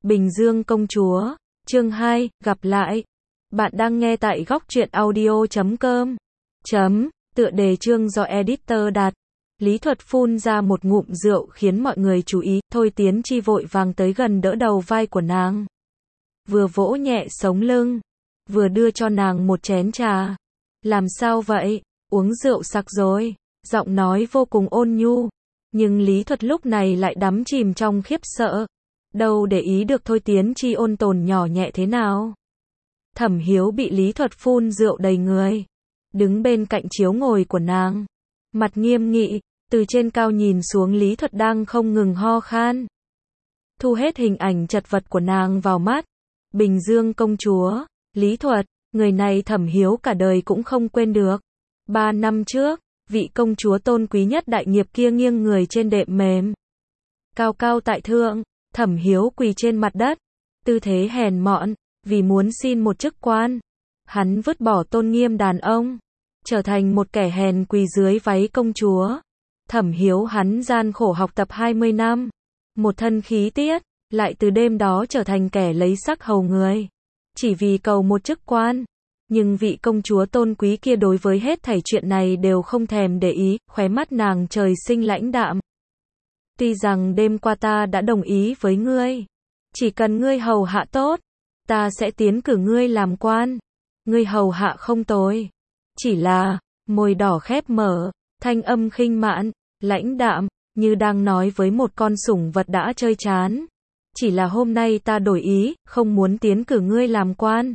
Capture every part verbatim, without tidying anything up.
Bình Dương công chúa, chương hai, gặp lại. Bạn đang nghe tại góc truyện audio chấm com. Chấm, tựa đề chương do editor đặt. Lý Thuật phun ra một ngụm rượu khiến mọi người chú ý, Thôi Tiến Chi vội vàng tới gần đỡ đầu vai của nàng. Vừa vỗ nhẹ sống lưng, vừa đưa cho nàng một chén trà. Làm sao vậy, uống rượu sặc rồi, giọng nói vô cùng ôn nhu. Nhưng Lý Thuật lúc này lại đắm chìm trong khiếp sợ. Đâu để ý được Thôi Tiến Chi ôn tồn nhỏ nhẹ thế nào. Thẩm Hiếu bị Lý Thuật phun rượu đầy người, đứng bên cạnh chiếu ngồi của nàng, mặt nghiêm nghị, từ trên cao nhìn xuống Lý Thuật đang không ngừng ho khan. Thu hết hình ảnh chật vật của nàng vào mắt. Bình Dương công chúa, Lý Thuật, người này Thẩm Hiếu cả đời cũng không quên được. Ba năm trước, vị công chúa tôn quý nhất đại nghiệp kia nghiêng người trên đệm mềm. Cao cao tại thượng, Thẩm Hiếu quỳ trên mặt đất, tư thế hèn mọn, vì muốn xin một chức quan. Hắn vứt bỏ tôn nghiêm đàn ông, trở thành một kẻ hèn quỳ dưới váy công chúa. Thẩm Hiếu hắn gian khổ học tập hai mươi năm, một thân khí tiết, lại từ đêm đó trở thành kẻ lấy sắc hầu người, chỉ vì cầu một chức quan. Nhưng vị công chúa tôn quý kia đối với hết thảy chuyện này đều không thèm để ý, khóe mắt nàng trời sinh lãnh đạm. Tuy rằng đêm qua ta đã đồng ý với ngươi, chỉ cần ngươi hầu hạ tốt, ta sẽ tiến cử ngươi làm quan. Ngươi hầu hạ không tồi, chỉ là, môi đỏ khép mở, thanh âm khinh mạn, lãnh đạm, như đang nói với một con sủng vật đã chơi chán. Chỉ là hôm nay ta đổi ý, không muốn tiến cử ngươi làm quan.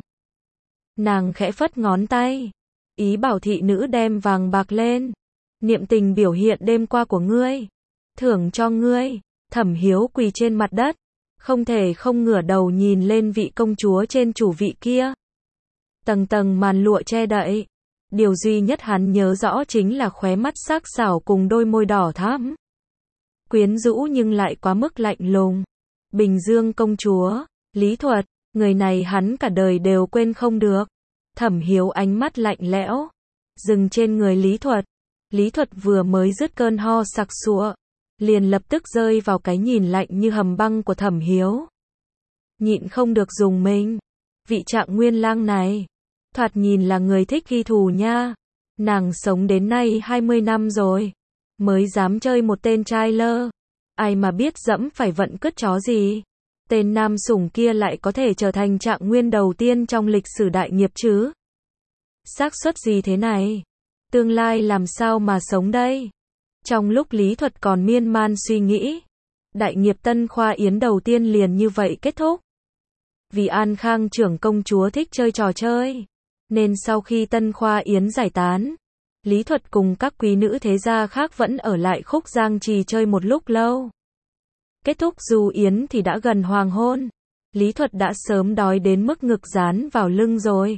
Nàng khẽ phất ngón tay, ý bảo thị nữ đem vàng bạc lên. Niệm tình biểu hiện đêm qua của ngươi, thưởng cho ngươi. Thẩm Hiếu quỳ trên mặt đất, không thể không ngửa đầu nhìn lên vị công chúa trên chủ vị kia. Tầng tầng màn lụa che đậy, điều duy nhất hắn nhớ rõ chính là khóe mắt sắc sảo cùng đôi môi đỏ thắm, quyến rũ nhưng lại quá mức lạnh lùng. Bình Dương công chúa, Lý Thuật, người này hắn cả đời đều quên không được. Thẩm Hiếu ánh mắt lạnh lẽo, dừng trên người Lý Thuật. Lý Thuật vừa mới dứt cơn ho sặc sụa, liền lập tức rơi vào cái nhìn lạnh như hầm băng của Thẩm Hiếu. Nhịn không được dùng mình. Vị Trạng Nguyên lang này, thoạt nhìn là người thích ghi thù nha. Nàng sống đến nay hai mươi năm rồi, mới dám chơi một tên trai lơ. Ai mà biết dẫm phải vận cứt chó gì. Tên nam sủng kia lại có thể trở thành Trạng Nguyên đầu tiên trong lịch sử đại nghiệp chứ. Xác suất gì thế này? Tương lai làm sao mà sống đây? Trong lúc Lý Thuật còn miên man suy nghĩ, đại nghiệp Tân Khoa Yến đầu tiên liền như vậy kết thúc. Vì An Khang trưởng công chúa thích chơi trò chơi, nên sau khi Tân Khoa Yến giải tán, Lý Thuật cùng các quý nữ thế gia khác vẫn ở lại Khúc Giang Trì chơi một lúc lâu. Kết thúc du yến thì đã gần hoàng hôn. Lý Thuật đã sớm đói đến mức ngực dán vào lưng rồi.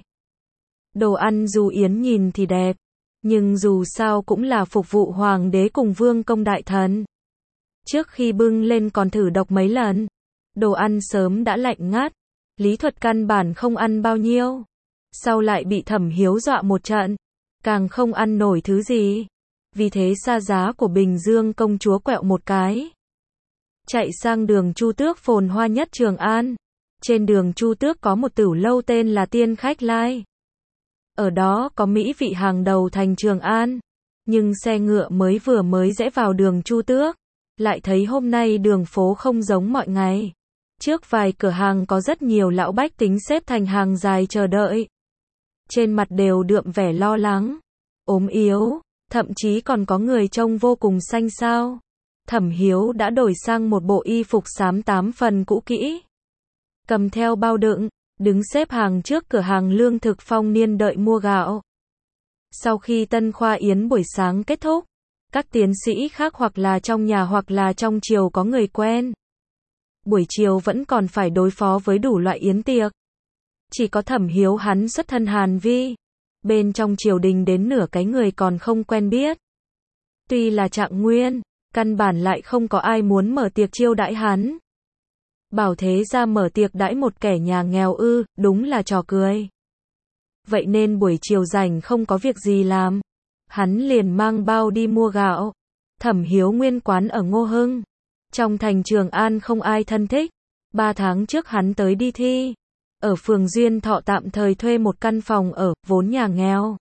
Đồ ăn du yến nhìn thì đẹp, nhưng dù sao cũng là phục vụ hoàng đế cùng vương công đại thần. Trước khi bưng lên còn thử độc mấy lần. Đồ ăn sớm đã lạnh ngắt. Lý Thuật căn bản không ăn bao nhiêu. Sau lại bị Thẩm Hiếu dọa một trận, càng không ăn nổi thứ gì. Vì thế xa giá của Bình Dương công chúa quẹo một cái, chạy sang đường Chu Tước phồn hoa nhất Trường An. Trên đường Chu Tước có một tửu lâu tên là Tiên Khách Lai. Ở đó có mỹ vị hàng đầu thành Trường An. Nhưng xe ngựa mới vừa mới rẽ vào đường Chu Tước, lại thấy hôm nay đường phố không giống mọi ngày. Trước vài cửa hàng có rất nhiều lão bách tính xếp thành hàng dài chờ đợi. Trên mặt đều đượm vẻ lo lắng, ốm yếu, thậm chí còn có người trông vô cùng xanh xao. Thẩm Hiếu đã đổi sang một bộ y phục xám tám phần cũ kỹ, cầm theo bao đựng, đứng xếp hàng trước cửa hàng lương thực Phong Niên đợi mua gạo. Sau khi Tân Khoa Yến buổi sáng kết thúc, các tiến sĩ khác hoặc là trong nhà hoặc là trong triều có người quen. Buổi chiều vẫn còn phải đối phó với đủ loại yến tiệc. Chỉ có Thẩm Hiếu hắn xuất thân Hàn Vi, bên trong triều đình đến nửa cái người còn không quen biết. Tuy là Trạng Nguyên, căn bản lại không có ai muốn mở tiệc chiêu đãi hắn. Bảo thế ra mở tiệc đãi một kẻ nhà nghèo ư, đúng là trò cười. Vậy nên buổi chiều rảnh không có việc gì làm, hắn liền mang bao đi mua gạo. Thẩm Hiếu nguyên quán ở Ngô Hưng, trong thành Trường An không ai thân thích, Ba tháng trước hắn tới đi thi. Ở phường Duyên Thọ tạm thời thuê một căn phòng ở, vốn nhà nghèo.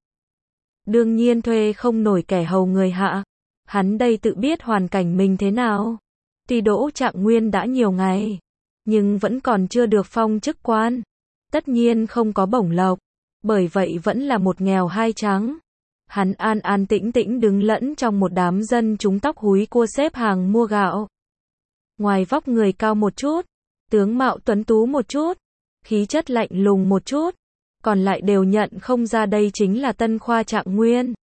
Đương nhiên thuê không nổi kẻ hầu người hạ. Hắn đây tự biết hoàn cảnh mình thế nào. Tuy đỗ trạng nguyên đã nhiều ngày, nhưng vẫn còn chưa được phong chức quan. Tất nhiên không có bổng lộc. Bởi vậy vẫn là một nghèo hai trắng. Hắn an an tĩnh tĩnh đứng lẫn trong một đám dân chúng tóc húi cua xếp hàng mua gạo. Ngoài vóc người cao một chút, tướng mạo tuấn tú một chút, khí chất lạnh lùng một chút, còn lại đều nhận không ra đây chính là Tân Khoa Trạng Nguyên.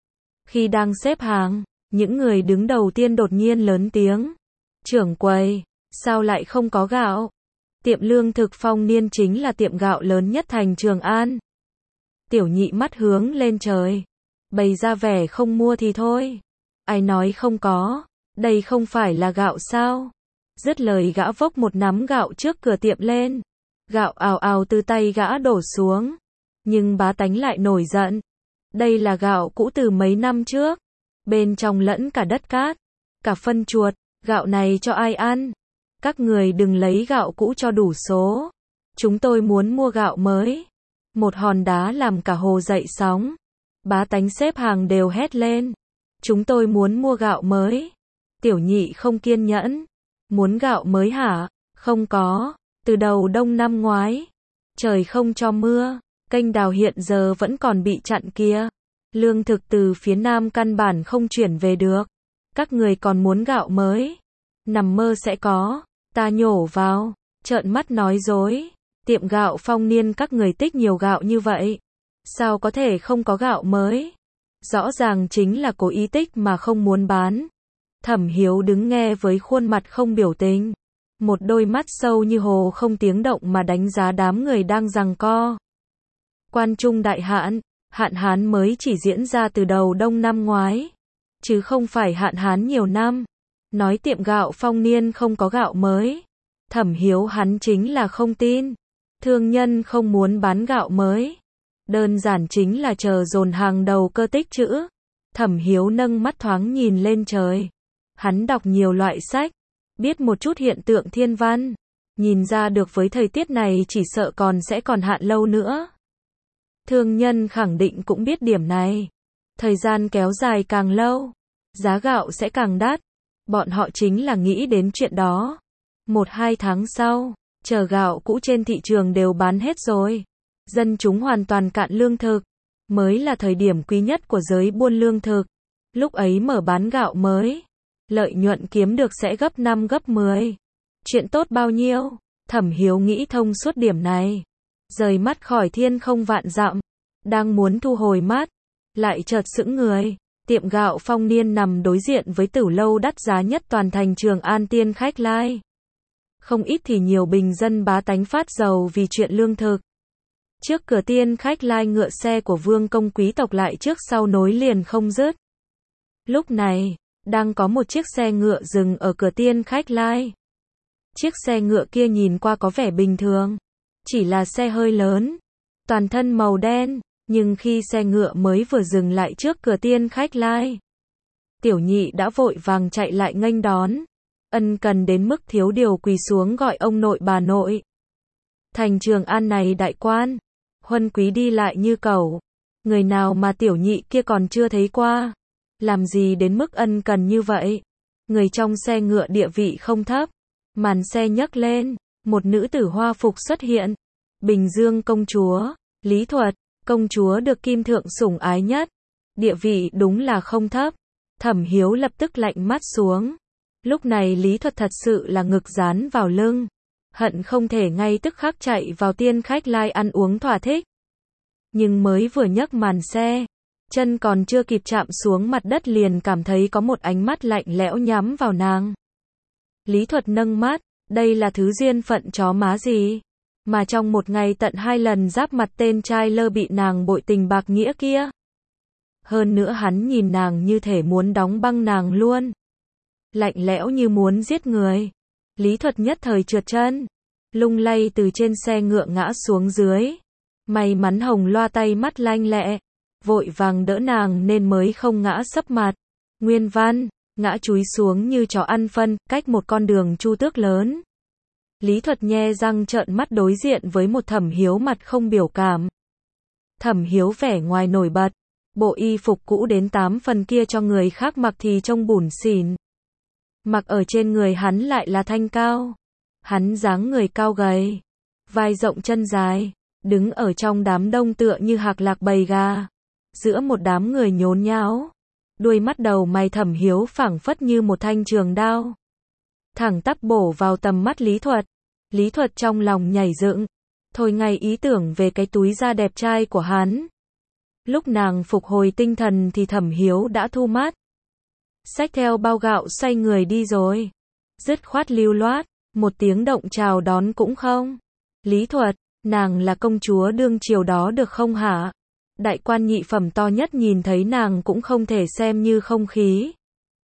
Khi đang xếp hàng, những người đứng đầu tiên đột nhiên lớn tiếng. Trưởng quầy, sao lại không có gạo? Tiệm lương thực Phong Niên chính là tiệm gạo lớn nhất thành Trường An. Tiểu nhị mắt hướng lên trời, bày ra vẻ không mua thì thôi. Ai nói không có, đây không phải là gạo sao? Dứt lời gã vốc một nắm gạo trước cửa tiệm lên. Gạo ào ào từ tay gã đổ xuống. Nhưng bá tánh lại nổi giận. Đây là gạo cũ từ mấy năm trước. Bên trong lẫn cả đất cát, cả phân chuột, gạo này cho ai ăn? Các người đừng lấy gạo cũ cho đủ số. Chúng tôi muốn mua gạo mới. Một hòn đá làm cả hồ dậy sóng. Bá tánh xếp hàng đều hét lên. Chúng tôi muốn mua gạo mới. Tiểu nhị không kiên nhẫn. Muốn gạo mới hả? Không có. Từ đầu đông năm ngoái, trời không cho mưa, kênh đào hiện giờ vẫn còn bị chặn kia. Lương thực từ phía Nam căn bản không chuyển về được. Các người còn muốn gạo mới? Nằm mơ sẽ có. Ta nhổ vào, trợn mắt nói dối. Tiệm gạo Phong Niên các người tích nhiều gạo như vậy. Sao có thể không có gạo mới? Rõ ràng chính là cố ý tích mà không muốn bán. Thẩm Hiếu đứng nghe với khuôn mặt không biểu tình. Một đôi mắt sâu như hồ không tiếng động mà đánh giá đám người đang giằng co. Quan Trung đại hạn, hạn hán mới chỉ diễn ra từ đầu đông năm ngoái, chứ không phải hạn hán nhiều năm. Nói tiệm gạo Phong Niên không có gạo mới. Thẩm Hiếu hắn chính là không tin. Thương nhân không muốn bán gạo mới. Đơn giản chính là chờ dồn hàng đầu cơ tích trữ. Thẩm Hiếu nâng mắt thoáng nhìn lên trời. Hắn đọc nhiều loại sách, biết một chút hiện tượng thiên văn, nhìn ra được với thời tiết này chỉ sợ còn sẽ còn hạn lâu nữa. Thương nhân khẳng định cũng biết điểm này. Thời gian kéo dài càng lâu, giá gạo sẽ càng đắt. Bọn họ chính là nghĩ đến chuyện đó. Một hai tháng sau, chờ gạo cũ trên thị trường đều bán hết rồi. Dân chúng hoàn toàn cạn lương thực. Mới là thời điểm quý nhất của giới buôn lương thực. Lúc ấy mở bán gạo mới, lợi nhuận kiếm được sẽ gấp năm gấp mười. Chuyện tốt bao nhiêu? Thẩm Hiếu nghĩ thông suốt điểm này. Rời mắt khỏi thiên không vạn dặm. Đang muốn thu hồi mắt, lại chợt sững người. Tiệm gạo Phong Niên nằm đối diện với tử lâu đắt giá nhất toàn thành Trường An Tiên Khách Lai. Không ít thì nhiều bình dân bá tánh phát giàu vì chuyện lương thực. Trước cửa Tiên Khách Lai ngựa xe của vương công quý tộc lại trước sau nối liền không dứt. Lúc này, đang có một chiếc xe ngựa dừng ở cửa Tiên Khách Lai. Chiếc xe ngựa kia nhìn qua có vẻ bình thường, chỉ là xe hơi lớn, toàn thân màu đen, nhưng khi xe ngựa mới vừa dừng lại trước cửa Tiên Khách Lai, tiểu nhị đã vội vàng chạy lại nghênh đón, ân cần đến mức thiếu điều quỳ xuống gọi ông nội bà nội. Thành Trường An này đại quan, huân quý đi lại như cẩu, người nào mà tiểu nhị kia còn chưa thấy qua. Làm gì đến mức ân cần như vậy? Người trong xe ngựa địa vị không thấp. Màn xe nhấc lên, một nữ tử hoa phục xuất hiện. Bình Dương công chúa, Lý Thuật, công chúa được Kim Thượng sủng ái nhất. Địa vị đúng là không thấp. Thẩm Hiếu lập tức lạnh mắt xuống. Lúc này Lý Thuật thật sự là ngực dán vào lưng. Hận không thể ngay tức khắc chạy vào Tiên Khách Lai ăn uống thỏa thích. Nhưng mới vừa nhấc màn xe, chân còn chưa kịp chạm xuống mặt đất liền cảm thấy có một ánh mắt lạnh lẽo nhắm vào nàng. Lý Thuật nâng mắt, đây là thứ duyên phận chó má gì? Mà trong một ngày tận hai lần giáp mặt tên trai lơ bị nàng bội tình bạc nghĩa kia. Hơn nữa hắn nhìn nàng như thể muốn đóng băng nàng luôn. Lạnh lẽo như muốn giết người. Lý Thuật nhất thời trượt chân, lung lay từ trên xe ngựa ngã xuống dưới. May mắn Hồng Loa tay mắt lanh lẹ, vội vàng đỡ nàng nên mới không ngã sấp mặt. Nguyên văn, ngã chúi xuống như chó ăn phân, cách một con đường chu tước lớn. Lý Thuật nhe răng trợn mắt đối diện với một Thẩm Hiếu mặt không biểu cảm. Thẩm Hiếu vẻ ngoài nổi bật, bộ y phục cũ đến tám phần kia cho người khác mặc thì trông bủn xỉn. Mặc ở trên người hắn lại là thanh cao. Hắn dáng người cao gầy, vai rộng chân dài, đứng ở trong đám đông tựa như hạc lạc bầy gà. Giữa một đám người nhốn nháo, đuôi mắt đầu mày Thẩm Hiếu phảng phất như một thanh trường đao, thẳng tắp bổ vào tầm mắt Lý Thuật. Lý Thuật trong lòng nhảy dựng, thôi ngay ý tưởng về cái túi da đẹp trai của hắn. Lúc nàng phục hồi tinh thần thì Thẩm Hiếu đã thu mắt, xách theo bao gạo xoay người đi rồi. Dứt khoát lưu loát, một tiếng động chào đón cũng không. Lý Thuật, nàng là công chúa đương triều đó được không hả? Đại quan nhị phẩm to nhất nhìn thấy nàng cũng không thể xem như không khí.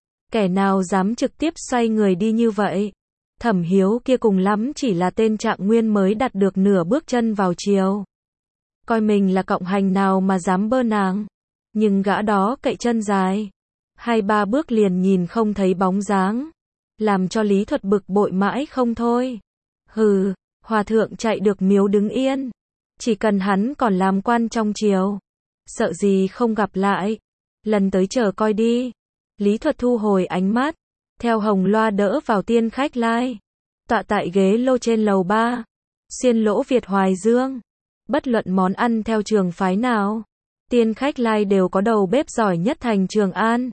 Kẻ nào dám trực tiếp xoay người đi như vậy? Thẩm Hiếu kia cùng lắm chỉ là tên trạng nguyên mới đặt được nửa bước chân vào triều. Coi mình là cộng hành nào mà dám bơ nàng. Nhưng gã đó cậy chân dài, hai ba bước liền nhìn không thấy bóng dáng, làm cho Lý Thuật bực bội mãi không thôi. Hừ, hòa thượng chạy được miếu đứng yên, chỉ cần hắn còn làm quan trong triều, sợ gì không gặp lại. Lần tới chờ coi đi. Lý Thuật thu hồi ánh mắt, theo hồng loa đỡ vào tiên khách lai, tọa tại ghế lô trên lầu ba, xiên lỗ Việt Hoài Dương. Bất luận món ăn theo trường phái nào, tiên khách lai đều có đầu bếp giỏi nhất thành Trường An.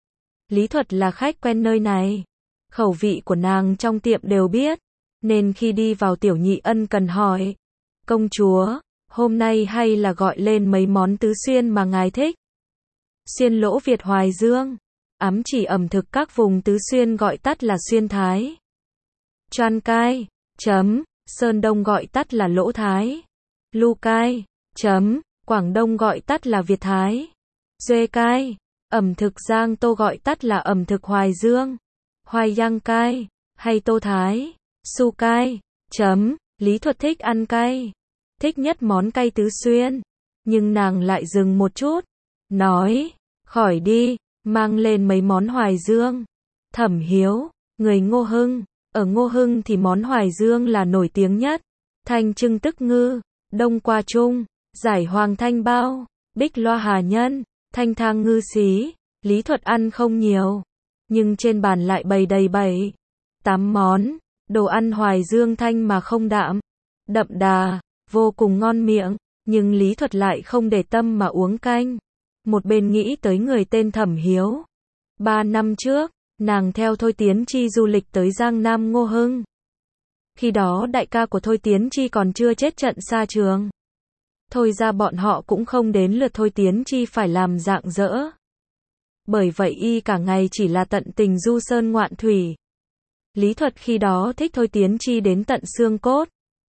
Lý Thuật là khách quen nơi này, khẩu vị của nàng trong tiệm đều biết, nên khi đi vào Tiểu Nhị ân cần hỏi, công chúa, hôm nay hay là gọi lên mấy món tứ xuyên mà ngài thích? Xiên lỗ Việt Hoài Dương, ám chỉ ẩm thực các vùng tứ xuyên gọi tắt là xuyên thái. Choan cai, chấm, Sơn Đông gọi tắt là lỗ thái. Lu cai, chấm, Quảng Đông gọi tắt là Việt thái. Duê cai, ẩm thực Giang Tô gọi tắt là ẩm thực Hoài Dương. Hoài Giang cai, hay Tô thái. Su cai, chấm, Lý Thuật thích ăn cay, thích nhất món cay tứ xuyên. Nhưng nàng lại dừng một chút, nói, khỏi đi, mang lên mấy món Hoài Dương. Thẩm Hiếu, người Ngô Hưng, ở Ngô Hưng thì món Hoài Dương là nổi tiếng nhất. Thanh trưng tức ngư, đông qua trung, giải hoàng thanh bao, bích loa hà nhân, thanh thang ngư xí. Lý Thuật ăn không nhiều, nhưng trên bàn lại bày đầy bảy, tám món, đồ ăn Hoài Dương thanh mà không đạm, đậm đà, vô cùng ngon miệng. Nhưng Lý Thuật lại không để tâm mà uống canh. Một bên nghĩ tới người tên Thẩm Hiếu. Ba năm trước, nàng theo Thôi Tiến Chi du lịch tới Giang Nam Ngô Hưng. Khi đó đại ca của Thôi Tiến Chi còn chưa chết trận xa trường. Thôi ra bọn họ cũng không đến lượt Thôi Tiến Chi phải làm rạng rỡ. Bởi vậy y cả ngày chỉ là tận tình du sơn ngoạn thủy. Lý Thuật khi đó thích Thôi Tiến Chi đến tận xương cốt.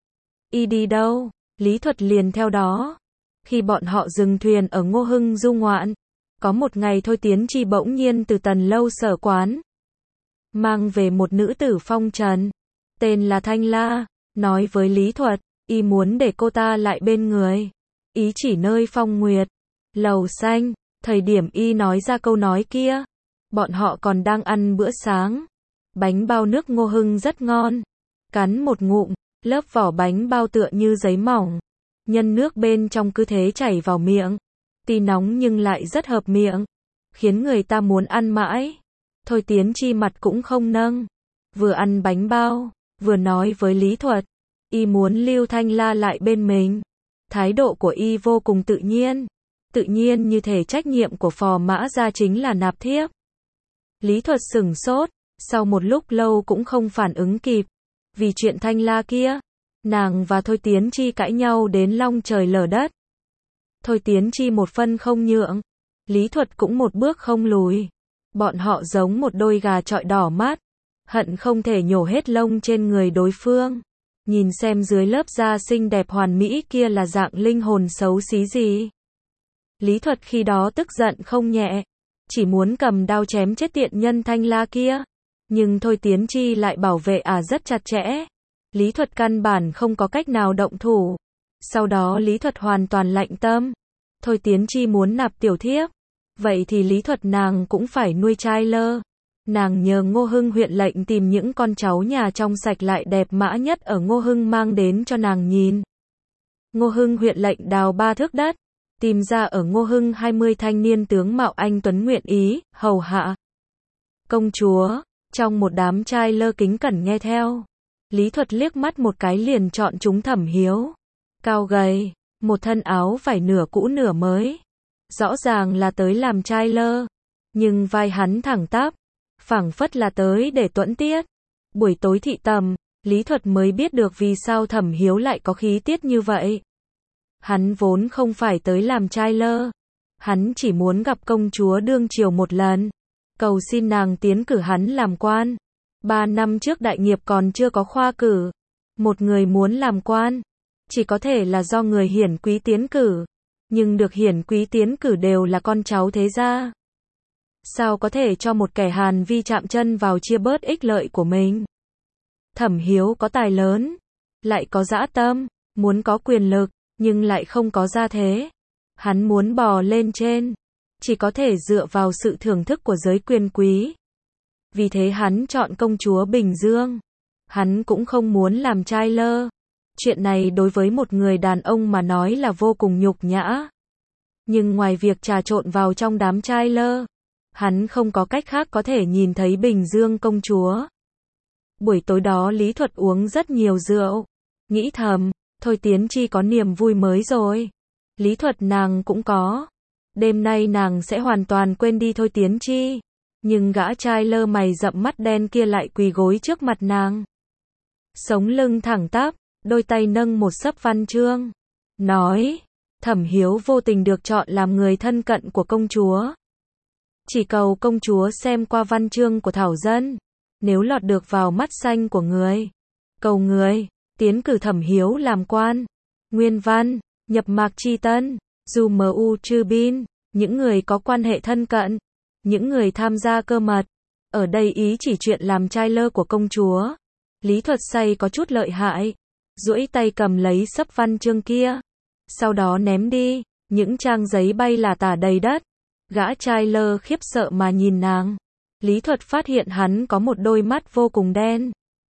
Y đi đâu, Lý Thuật liền theo đó. Khi bọn họ dừng thuyền ở Ngô Hưng du ngoạn, có một ngày Thôi Tiến Chi bỗng nhiên từ Tần Lâu sở quán mang về một nữ tử phong trần, tên là Thanh La, nói với Lý Thuật, y muốn để cô ta lại bên người. Ý chỉ nơi Phong Nguyệt, Lầu Xanh. Thời điểm y nói ra câu nói kia, bọn họ còn đang ăn bữa sáng. Bánh bao nước Ngô Hưng rất ngon. Cắn một ngụm, lớp vỏ bánh bao tựa như giấy mỏng. Nhân nước bên trong cứ thế chảy vào miệng. Tuy nóng nhưng lại rất hợp miệng, khiến người ta muốn ăn mãi. Thôi Tiến Chi mặt cũng không nâng, vừa ăn bánh bao, vừa nói với Lý Thuật, y muốn lưu Thanh La lại bên mình. Thái độ của y vô cùng tự nhiên, tự nhiên như thể trách nhiệm của phò mã gia chính là nạp thiếp. Lý Thuật sửng sốt, sau một lúc lâu cũng không phản ứng kịp. Vì chuyện Thanh La kia, nàng và Thôi Tiến Chi cãi nhau đến long trời lở đất. Thôi Tiến Chi một phân không nhượng, Lý Thuật cũng một bước không lùi. Bọn họ giống một đôi gà chọi đỏ mắt, hận không thể nhổ hết lông trên người đối phương. Nhìn xem dưới lớp da xinh đẹp hoàn mỹ kia là dạng linh hồn xấu xí gì. Lý Thuật khi đó tức giận không nhẹ, chỉ muốn cầm đao chém chết tiện nhân Thanh La kia. Nhưng Thôi Tiến Chi lại bảo vệ à rất chặt chẽ. Lý Thuật căn bản không có cách nào động thủ. Sau đó Lý Thuật hoàn toàn lạnh tâm. Thôi Tiến Chi muốn nạp tiểu thiếp, vậy thì Lý Thuật nàng cũng phải nuôi trai lơ. Nàng nhờ Ngô Hưng huyện lệnh tìm những con cháu nhà trong sạch lại đẹp mã nhất ở Ngô Hưng mang đến cho nàng nhìn. Ngô Hưng huyện lệnh đào ba thước đất, tìm ra ở Ngô Hưng hai mươi thanh niên tướng mạo anh tuấn nguyện ý, hầu hạ. Công chúa, trong một đám trai lơ kính cẩn nghe theo. Lý Thuật liếc mắt một cái liền chọn chúng Thẩm Hiếu. Cao gầy, một thân áo vải nửa cũ nửa mới. Rõ ràng là tới làm trai lơ, nhưng vai hắn thẳng tắp, phảng phất là tới để tuẫn tiết. Buổi tối thị tầm, Lý Thuật mới biết được vì sao Thẩm Hiếu lại có khí tiết như vậy. Hắn vốn không phải tới làm trai lơ, hắn chỉ muốn gặp công chúa đương triều một lần, cầu xin nàng tiến cử hắn làm quan. Ba năm trước đại nghiệp còn chưa có khoa cử, một người muốn làm quan, chỉ có thể là do người hiển quý tiến cử, nhưng được hiển quý tiến cử đều là con cháu thế gia. Sao có thể cho một kẻ Hàn vi chạm chân vào chia bớt ích lợi của mình? Thẩm Hiếu có tài lớn, lại có dã tâm, muốn có quyền lực, nhưng lại không có gia thế. Hắn muốn bò lên trên, chỉ có thể dựa vào sự thưởng thức của giới quyền quý. Vì thế hắn chọn công chúa Bình Dương. Hắn cũng không muốn làm trai lơ. Chuyện này đối với một người đàn ông mà nói là vô cùng nhục nhã. Nhưng ngoài việc trà trộn vào trong đám trai lơ, hắn không có cách khác có thể nhìn thấy Bình Dương công chúa. Buổi tối đó Lý Thuật uống rất nhiều rượu, nghĩ thầm, Thôi Tiến Chi có niềm vui mới rồi. Lý Thuật nàng cũng có. Đêm nay nàng sẽ hoàn toàn quên đi Thôi Tiến Chi. Nhưng gã trai lơ mày rậm mắt đen kia lại quỳ gối trước mặt nàng. Sống lưng thẳng tắp, đôi tay nâng một xấp văn chương. Nói, Thẩm Hiếu vô tình được chọn làm người thân cận của công chúa. Chỉ cầu công chúa xem qua văn chương của Thảo Dân. Nếu lọt được vào mắt xanh của người, cầu người, tiến cử Thẩm Hiếu làm quan. Nguyên văn, nhập mạc chi tân, dù mu trừ bin, những người có quan hệ thân cận, những người tham gia cơ mật. Ở đây ý chỉ chuyện làm trai lơ của công chúa. Lý Thuật say có chút lợi hại, duỗi tay cầm lấy xấp văn chương kia, sau đó ném đi, những trang giấy bay là tả đầy đất. Gã trai lơ khiếp sợ mà nhìn nàng. Lý Thuật phát hiện hắn có một đôi mắt vô cùng đen,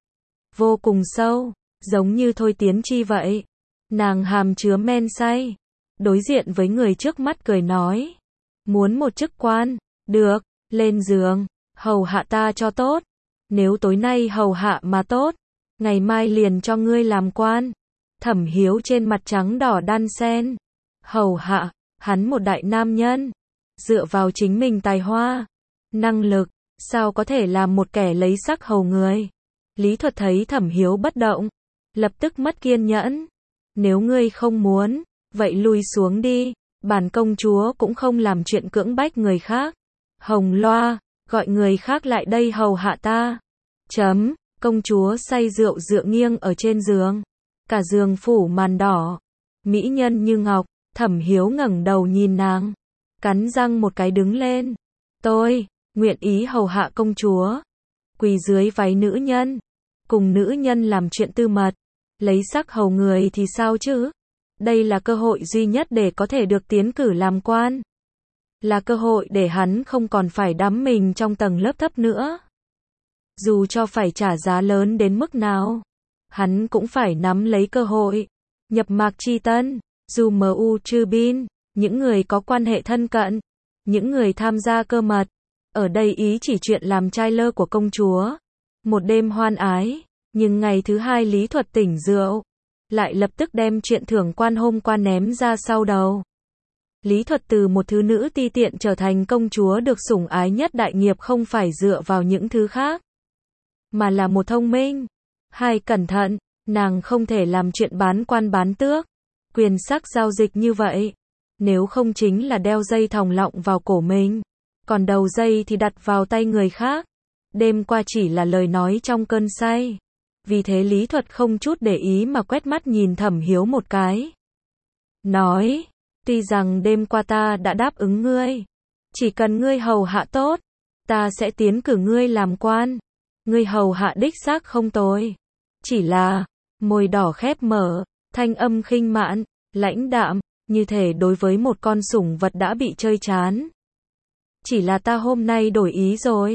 vô cùng sâu, giống như Thôi Tiến Chi vậy. Nàng hàm chứa men say, đối diện với người trước mắt cười nói, muốn một chức quan, được, lên giường, hầu hạ ta cho tốt. Nếu tối nay hầu hạ mà tốt, ngày mai liền cho ngươi làm quan. Thẩm Hiếu trên mặt trắng đỏ đan xen. Hầu hạ, hắn một đại nam nhân, dựa vào chính mình tài hoa, năng lực, sao có thể làm một kẻ lấy sắc hầu người. Lý Thuật thấy Thẩm Hiếu bất động, lập tức mất kiên nhẫn. Nếu ngươi không muốn, vậy lui xuống đi, bản công chúa cũng không làm chuyện cưỡng bách người khác. Hồng loa, gọi người khác lại đây hầu hạ ta. Chấm, công chúa say rượu dựa nghiêng ở trên giường. Cả giường phủ màn đỏ. Mỹ nhân như ngọc, Thẩm Hiếu ngẩng đầu nhìn nàng. Cắn răng một cái đứng lên. Tôi, nguyện ý hầu hạ công chúa. Quỳ dưới váy nữ nhân. Cùng nữ nhân làm chuyện tư mật. Lấy sắc hầu người thì sao chứ? Đây là cơ hội duy nhất để có thể được tiến cử làm quan. Là cơ hội để hắn không còn phải đắm mình trong tầng lớp thấp nữa. Dù cho phải trả giá lớn đến mức nào, hắn cũng phải nắm lấy cơ hội. Nhập mạc chi tân, dù mu trừ bin, những người có quan hệ thân cận, những người tham gia cơ mật. Ở đây ý chỉ chuyện làm trai lơ của công chúa. Một đêm hoan ái, nhưng ngày thứ hai Lý Thuật tỉnh rượu, lại lập tức đem chuyện thưởng quan hôm qua ném ra sau đầu. Lý Thuật từ một thứ nữ ti tiện trở thành công chúa được sủng ái nhất đại nghiệp không phải dựa vào những thứ khác, mà là một thông minh, hai cẩn thận. Nàng không thể làm chuyện bán quan bán tước, quyền sắc giao dịch như vậy. Nếu không chính là đeo dây thòng lọng vào cổ mình, còn đầu dây thì đặt vào tay người khác. Đêm qua chỉ là lời nói trong cơn say. Vì thế Lý Thuật không chút để ý mà quét mắt nhìn Thẩm Hiếu một cái. Nói, tuy rằng đêm qua ta đã đáp ứng ngươi, chỉ cần ngươi hầu hạ tốt, ta sẽ tiến cử ngươi làm quan. Ngươi hầu hạ đích xác không tồi. Chỉ là, môi đỏ khép mở, thanh âm khinh mạn, lãnh đạm, như thể đối với một con sủng vật đã bị chơi chán. Chỉ là ta hôm nay đổi ý rồi.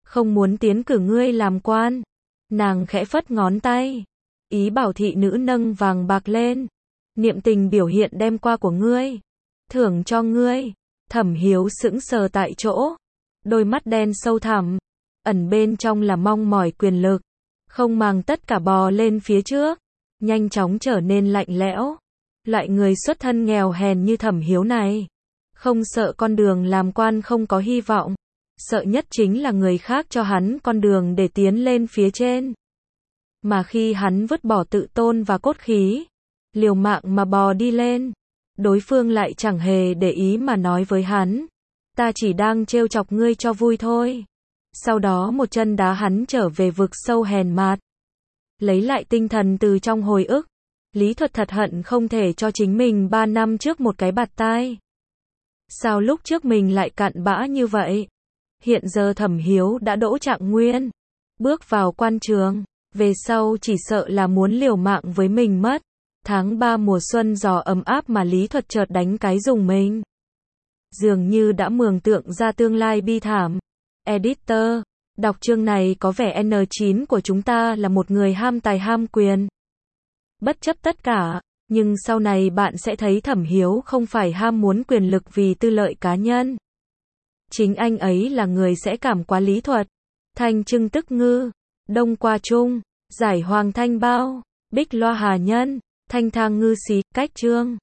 không muốn tiến cử ngươi làm quan. Nàng khẽ phất ngón tay, ý bảo thị nữ nâng vàng bạc lên. Niệm tình biểu hiện đem qua của ngươi, thưởng cho ngươi. Thẩm Hiếu sững sờ tại chỗ, đôi mắt đen sâu thẳm, ẩn bên trong là mong mỏi quyền lực, không màng tất cả bò lên phía trước, nhanh chóng trở nên lạnh lẽo. Loại người xuất thân nghèo hèn như Thẩm Hiếu này, không sợ con đường làm quan không có hy vọng, sợ nhất chính là người khác cho hắn con đường để tiến lên phía trên. Mà khi hắn vứt bỏ tự tôn và cốt khí, liều mạng mà bò đi lên, đối phương lại chẳng hề để ý mà nói với hắn, ta chỉ đang trêu chọc ngươi cho vui thôi. Sau đó một chân đá hắn trở về vực sâu hèn mạt. Lấy lại tinh thần từ trong hồi ức, Lý Thuật thật hận không thể cho chính mình ba năm trước một cái bạt tai. Sao lúc trước mình lại cặn bã như vậy? Hiện giờ Thẩm Hiếu đã đỗ trạng nguyên, bước vào quan trường, về sau chỉ sợ là muốn liều mạng với mình mất. Tháng ba mùa xuân gió ấm áp mà Lý Thuật chợt đánh cái rùng mình. Dường như đã mường tượng ra tương lai bi thảm. Editor, đọc chương này có vẻ en chín của chúng ta là một người ham tài ham quyền. Bất chấp tất cả, nhưng sau này bạn sẽ thấy Thẩm Hiếu không phải ham muốn quyền lực vì tư lợi cá nhân. Chính anh ấy là người sẽ cảm hóa Lý Thuật. Thanh Trưng Tức Ngư, Đông Qua Trung, Giải Hoàng Thanh Bao, Bích Loa Hà Nhân, Thanh Thang Ngư Xí, Cách Chương.